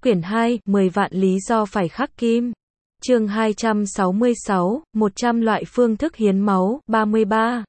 Quyển 2, 10 vạn lý do phải khắc kim. Chương 266, 100 loại phương thức hiến máu, 33.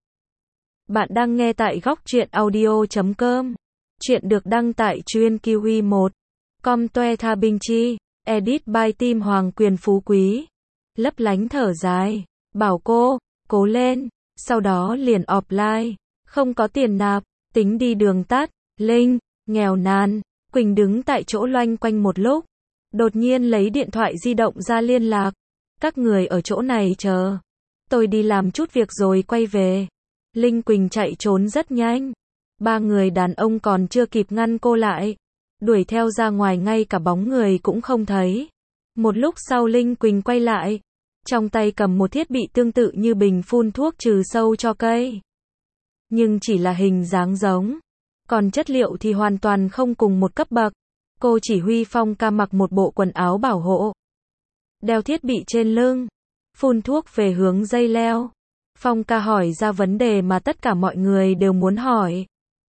Bạn đang nghe tại góc truyện audio.com. Chuyện được đăng tại Truyện Kiwi 1. Com Toe Tha Binh Chi. Edit by Team Hoàng Quyền Phú Quý. Lấp lánh thở dài. Bảo cô, cố lên. Sau đó liền offline. Không có tiền nạp. Tính đi đường tắt. Linh, nghèo nàn. Quỳnh đứng tại chỗ loanh quanh một lúc. Đột nhiên lấy điện thoại di động ra liên lạc. Các người ở chỗ này chờ. Tôi đi làm chút việc rồi quay về. Linh Quỳnh chạy trốn rất nhanh. Ba người đàn ông còn chưa kịp ngăn cô lại. Đuổi theo ra ngoài ngay cả bóng người cũng không thấy. Một lúc sau Linh Quỳnh quay lại. Trong tay cầm một thiết bị tương tự như bình phun thuốc trừ sâu cho cây. Nhưng chỉ là hình dáng giống. Còn chất liệu thì hoàn toàn không cùng một cấp bậc. Cô chỉ huy Phong Ca mặc một bộ quần áo bảo hộ. Đeo thiết bị trên lưng. Phun thuốc về hướng dây leo. Phong Ca hỏi ra vấn đề mà tất cả mọi người đều muốn hỏi.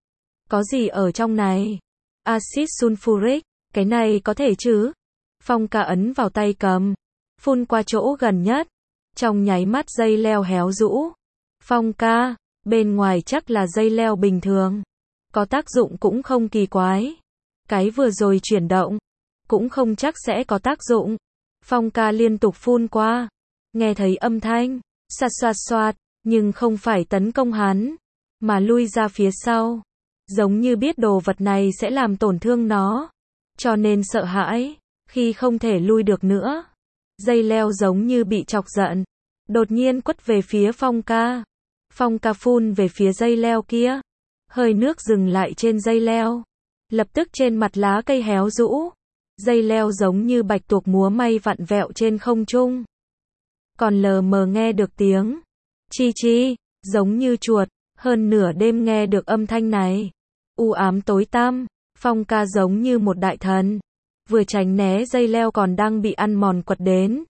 Có gì ở trong này? Axit sulfuric, cái này có thể chứ? Phong Ca ấn vào tay cầm. Phun qua chỗ gần nhất. Trong nháy mắt dây leo héo rũ. Phong Ca, bên ngoài chắc là dây leo bình thường. Có tác dụng cũng không kỳ quái. Cái vừa rồi chuyển động, cũng không chắc sẽ có tác dụng. Phong Ca liên tục phun qua. Nghe thấy âm thanh, xoạt xoạt xoạt, nhưng không phải tấn công hắn, mà lui ra phía sau. Giống như biết đồ vật này sẽ làm tổn thương nó. Cho nên sợ hãi, khi không thể lui được nữa. Dây leo giống như bị chọc giận. Đột nhiên quất về phía Phong Ca. Phong Ca phun về phía dây leo kia. Hơi nước dừng lại trên dây leo. Lập tức trên mặt lá cây héo rũ. Dây leo giống như bạch tuộc múa may vặn vẹo trên không trung. Còn lờ mờ nghe được tiếng chi chi, giống như chuột. Hơn nửa đêm nghe được âm thanh này. U ám tối tăm. Phong Ca giống như một đại thần. Vừa tránh né dây leo còn đang bị ăn mòn quật đến.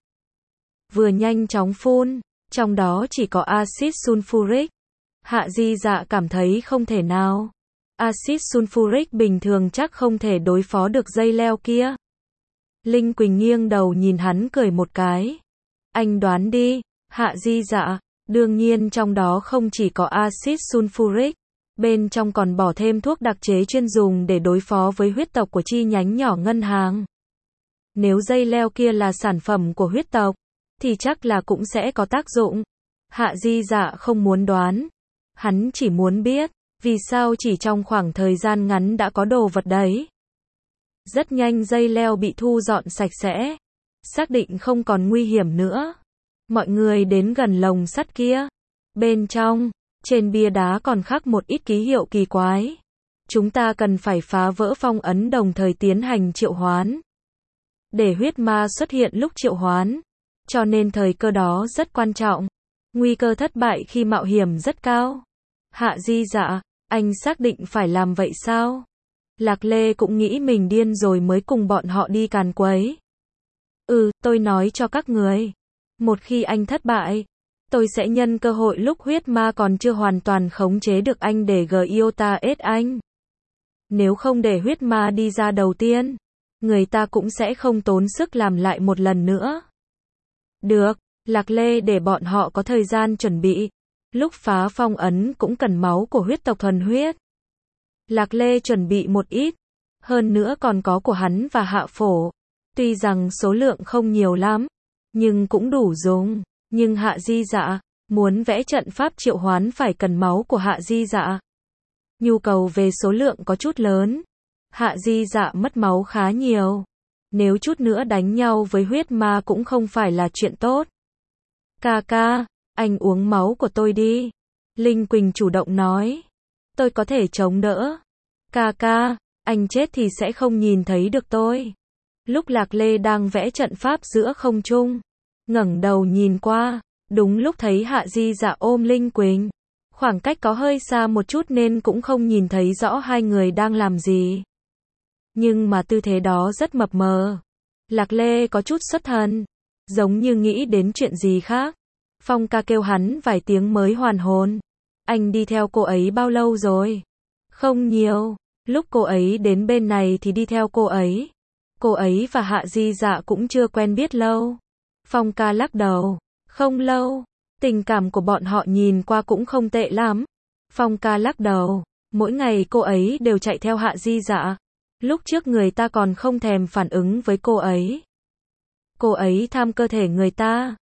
Vừa nhanh chóng phun. Trong đó chỉ có axit sulfuric. Hạ Di Dạ cảm thấy không thể nào. Axit sulfuric bình thường chắc không thể đối phó được dây leo kia. Linh Quỳnh nghiêng đầu nhìn hắn cười một cái. Anh đoán đi. Hạ Di Dạ, đương nhiên trong đó không chỉ có axit sulfuric. Bên trong còn bỏ thêm thuốc đặc chế chuyên dùng để đối phó với huyết tộc của chi nhánh nhỏ ngân hàng. Nếu dây leo kia là sản phẩm của huyết tộc, thì chắc là cũng sẽ có tác dụng. Hạ Di Dạ không muốn đoán. Hắn chỉ muốn biết, vì sao chỉ trong khoảng thời gian ngắn đã có đồ vật đấy. Rất nhanh dây leo bị thu dọn sạch sẽ. Xác định không còn nguy hiểm nữa. Mọi người đến gần lồng sắt kia. Bên trong, trên bia đá còn khắc một ít ký hiệu kỳ quái. Chúng ta cần phải phá vỡ phong ấn đồng thời tiến hành triệu hoán. Để huyết ma xuất hiện lúc triệu hoán. Cho nên thời cơ đó rất quan trọng. Nguy cơ thất bại khi mạo hiểm rất cao. Hạ Di Dạ, anh xác định phải làm vậy sao? Lạc Lê cũng nghĩ mình điên rồi mới cùng bọn họ đi càn quấy. Tôi nói cho các người. Một khi anh thất bại, tôi sẽ nhân cơ hội lúc huyết ma còn chưa hoàn toàn khống chế được anh để Giota ết anh. Nếu không để huyết ma đi ra đầu tiên, người ta cũng sẽ không tốn sức làm lại một lần nữa. Được, Lạc Lê để bọn họ có thời gian chuẩn bị. Lúc phá phong ấn cũng cần máu của huyết tộc thuần huyết. Lạc Lê chuẩn bị một ít. Hơn nữa còn có của hắn và Hạ Phổ. Tuy rằng số lượng không nhiều lắm, nhưng cũng đủ dùng. Nhưng Hạ Di Dạ, muốn vẽ trận pháp triệu hoán phải cần máu của Hạ Di Dạ. Nhu cầu về số lượng có chút lớn. Hạ Di Dạ mất máu khá nhiều. Nếu chút nữa đánh nhau với huyết ma cũng không phải là chuyện tốt. Ca ca, anh uống máu của tôi đi. Linh Quỳnh chủ động nói. Tôi có thể chống đỡ. Ca ca, anh chết thì sẽ không nhìn thấy được tôi. Lúc Lạc Lê đang vẽ trận pháp giữa không trung, ngẩng đầu nhìn qua, đúng lúc thấy Hạ Di Dạ ôm Linh Quỳnh. Khoảng cách có hơi xa một chút nên cũng không nhìn thấy rõ hai người đang làm gì. Nhưng mà tư thế đó rất mập mờ. Lạc Lê có chút xuất thần, giống như nghĩ đến chuyện gì khác. Phong Ca kêu hắn vài tiếng mới hoàn hồn. Anh đi theo cô ấy bao lâu rồi? Không nhiều. Lúc cô ấy đến bên này thì đi theo cô ấy. cô ấy và Hạ Di Dạ cũng chưa quen biết lâu. Phong ca lắc đầu, không lâu, tình cảm của bọn họ nhìn qua cũng không tệ lắm. Phong ca lắc đầu, mỗi ngày cô ấy đều chạy theo Hạ Di Dạ. Lúc trước người ta còn không thèm phản ứng với cô ấy. Cô ấy tham cơ thể người ta.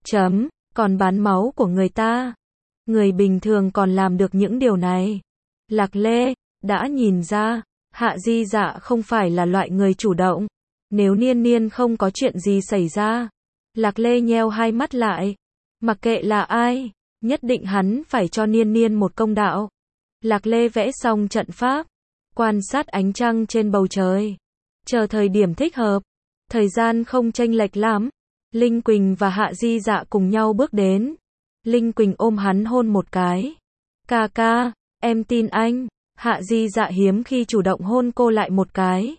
Còn bán máu của người ta. Người bình thường còn làm được những điều này. Lạc Lê đã nhìn ra, Hạ Di Dạ không phải là loại người chủ động. Nếu Niên Niên không có chuyện gì xảy ra, Lạc Lê nheo hai mắt lại. Mặc kệ là ai, nhất định hắn phải cho Niên Niên một công đạo. Lạc Lê vẽ xong trận pháp, quan sát ánh trăng trên bầu trời. Chờ thời điểm thích hợp, thời gian không chênh lệch lắm. Linh Quỳnh và Hạ Di Dạ cùng nhau bước đến. Linh Quỳnh ôm hắn hôn một cái. Ca ca, em tin anh. Hạ Di Dạ hiếm khi chủ động hôn cô lại một cái.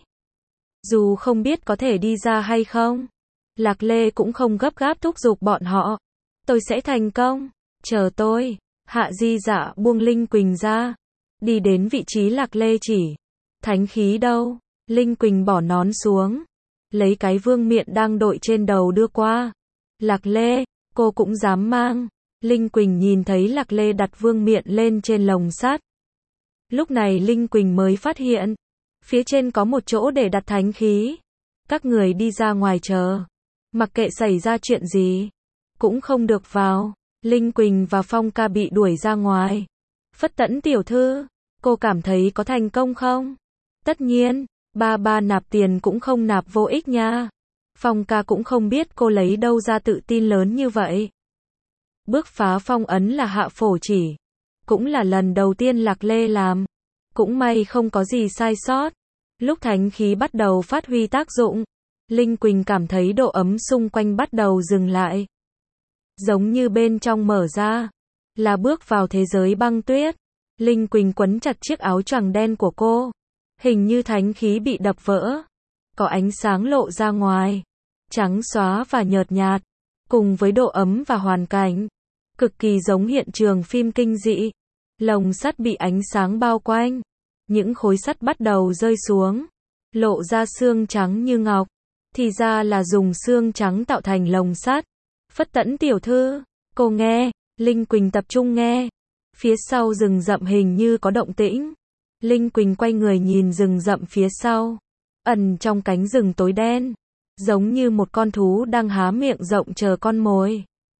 Dù không biết có thể đi ra hay không, Lạc Lê cũng không gấp gáp thúc giục bọn họ. Tôi sẽ thành công, chờ tôi. Hạ Di Dạ buông Linh Quỳnh ra, đi đến vị trí Lạc Lê chỉ. Thánh khí đâu? Linh Quỳnh bỏ nón xuống, lấy cái vương miện đang đội trên đầu đưa qua. Lạc Lê, cô cũng dám mang. Linh Quỳnh nhìn thấy Lạc Lê đặt vương miện lên trên lồng sắt. Lúc này Linh Quỳnh mới phát hiện, phía trên có một chỗ để đặt thánh khí. Các người đi ra ngoài chờ. Mặc kệ xảy ra chuyện gì, cũng không được vào. Linh Quỳnh và Phong ca bị đuổi ra ngoài. Phất Tẫn tiểu thư, cô cảm thấy có thành công không? Tất nhiên, ba nạp tiền cũng không nạp vô ích nha. Phong ca cũng không biết cô lấy đâu ra tự tin lớn như vậy. Bước phá phong ấn là Hạ Phổ chỉ. Cũng là lần đầu tiên Lạc Lê làm. Cũng may không có gì sai sót. Lúc thánh khí bắt đầu phát huy tác dụng, Linh Quỳnh cảm thấy độ ấm xung quanh bắt đầu dừng lại. Giống như bên trong mở ra, là bước vào thế giới băng tuyết. Linh Quỳnh quấn chặt chiếc áo choàng đen của cô. Hình như thánh khí bị đập vỡ. Có ánh sáng lộ ra ngoài. Trắng xóa và nhợt nhạt. Cùng với độ ấm và hoàn cảnh. Cực kỳ giống hiện trường phim kinh dị. Lồng sắt bị ánh sáng bao quanh. Những khối sắt bắt đầu rơi xuống. Lộ ra xương trắng như ngọc. Thì ra là dùng xương trắng tạo thành lồng sắt. Phất Tẫn tiểu thư, cô nghe. Linh Quỳnh tập trung nghe. Phía sau rừng rậm hình như có động tĩnh. Linh Quỳnh quay người nhìn rừng rậm phía sau. Ẩn trong cánh rừng tối đen. Giống như một con thú đang há miệng rộng chờ con mồi.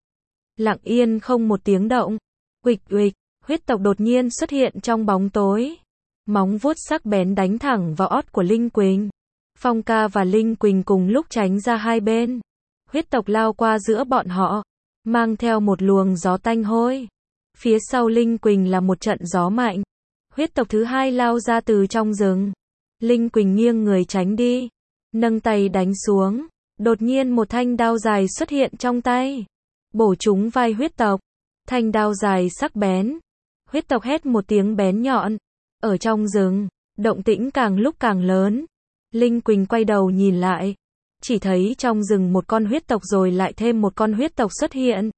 Lặng yên không một tiếng động. Uịch uịch, huyết tộc đột nhiên xuất hiện trong bóng tối. Móng vuốt sắc bén đánh thẳng vào ót của Linh Quỳnh. Phong ca và Linh Quỳnh cùng lúc tránh ra hai bên. Huyết tộc lao qua giữa bọn họ, mang theo một luồng gió tanh hôi. Phía sau Linh Quỳnh là một trận gió mạnh. Huyết tộc thứ hai lao ra từ trong rừng. Linh Quỳnh nghiêng người tránh đi, nâng tay đánh xuống. Đột nhiên một thanh đao dài xuất hiện trong tay, bổ trúng vai huyết tộc. Thanh đao dài sắc bén. Huyết tộc hét một tiếng bén nhọn. Ở trong rừng, động tĩnh càng lúc càng lớn. Linh Quỳnh quay đầu nhìn lại, chỉ thấy trong rừng một con huyết tộc rồi lại thêm một con huyết tộc xuất hiện.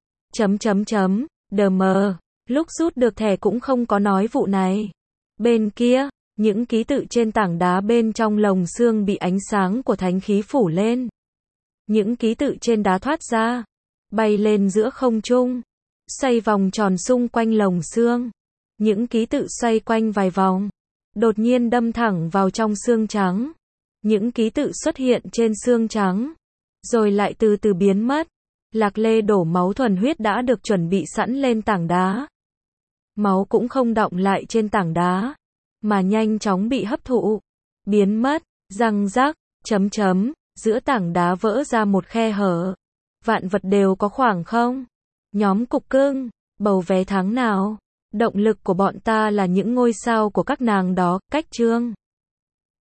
DM, lúc rút được thẻ cũng không có nói vụ này. Bên kia, những ký tự trên tảng đá bên trong lồng xương bị ánh sáng của thánh khí phủ lên. Những ký tự trên đá thoát ra, bay lên giữa không trung, xoay vòng tròn xung quanh lồng xương. Những ký tự xoay quanh vài vòng, đột nhiên đâm thẳng vào trong xương trắng. Những ký tự xuất hiện trên xương trắng, rồi lại từ từ biến mất. Lạc Lê đổ máu thuần huyết đã được chuẩn bị sẵn lên tảng đá. Máu cũng không đọng lại trên tảng đá, mà nhanh chóng bị hấp thụ, biến mất. Răng rắc, giữa tảng đá vỡ ra một khe hở. Vạn vật đều có khoảng không. Nhóm cục cưng, bầu vé tháng nào? Động lực của bọn ta là những ngôi sao của các nàng đó. Cách chương